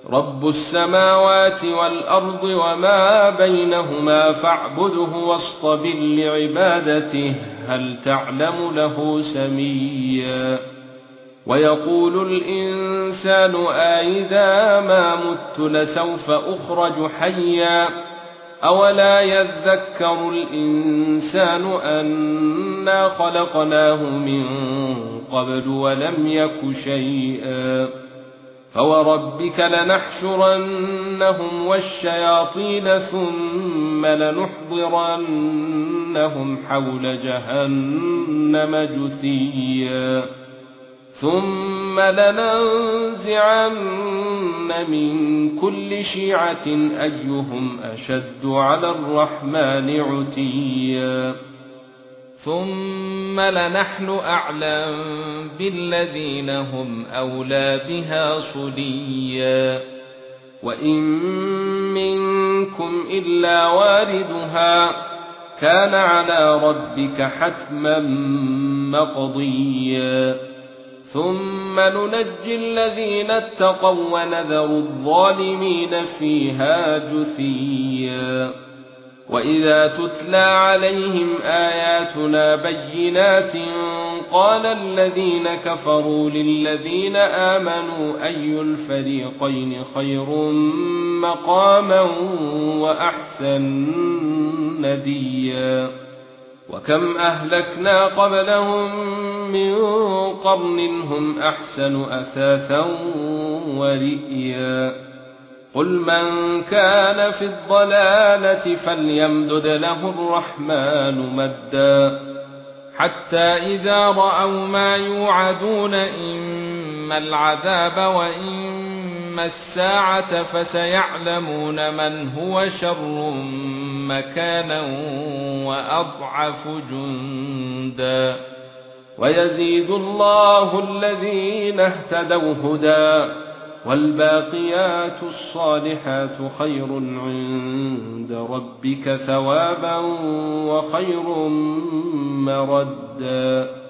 رب السماوات والأرض وما بينهما فاعبده واصطبر لعبادته هل تعلم له سميا ويقول الإنسان أإذا ما مت لسوف أخرج حيا أولا يذكر الإنسان أنا خلقناه من قبل ولم يك شيئا فوربك لنحشرنهم والشياطين ثم لنحضرنهم حول جهنم جثيا ثم لننزعن من كل شيعة أيهم أشد على الرحمن عتيا ثم لنحن أعلم بالذين هم أولى بها صليا وإن منكم إلا واردها كان على ربك حتما مقضيا ثم ننجي الذين اتقوا ونذر الظالمين فيها جثيا وإذا تتلى عليهم آياتنا بينات قال الذين كفروا للذين آمنوا أي الفريقين خير مقاما وأحسن نديا وكم أهلكنا قبلهم من قرن هم أحسن أثاثا ورئيا قل من كان في الضلالة فليمدد له الرحمن مدا حتى إذا رأوا ما يوعدون إما العذاب وإما الساعة فسيعلمون من هو شر مكانا وأضعف جندا ويزيد الله الذين اهتدوا هدى والباقيات الصالحات خير عند ربك ثوابا وخير مردا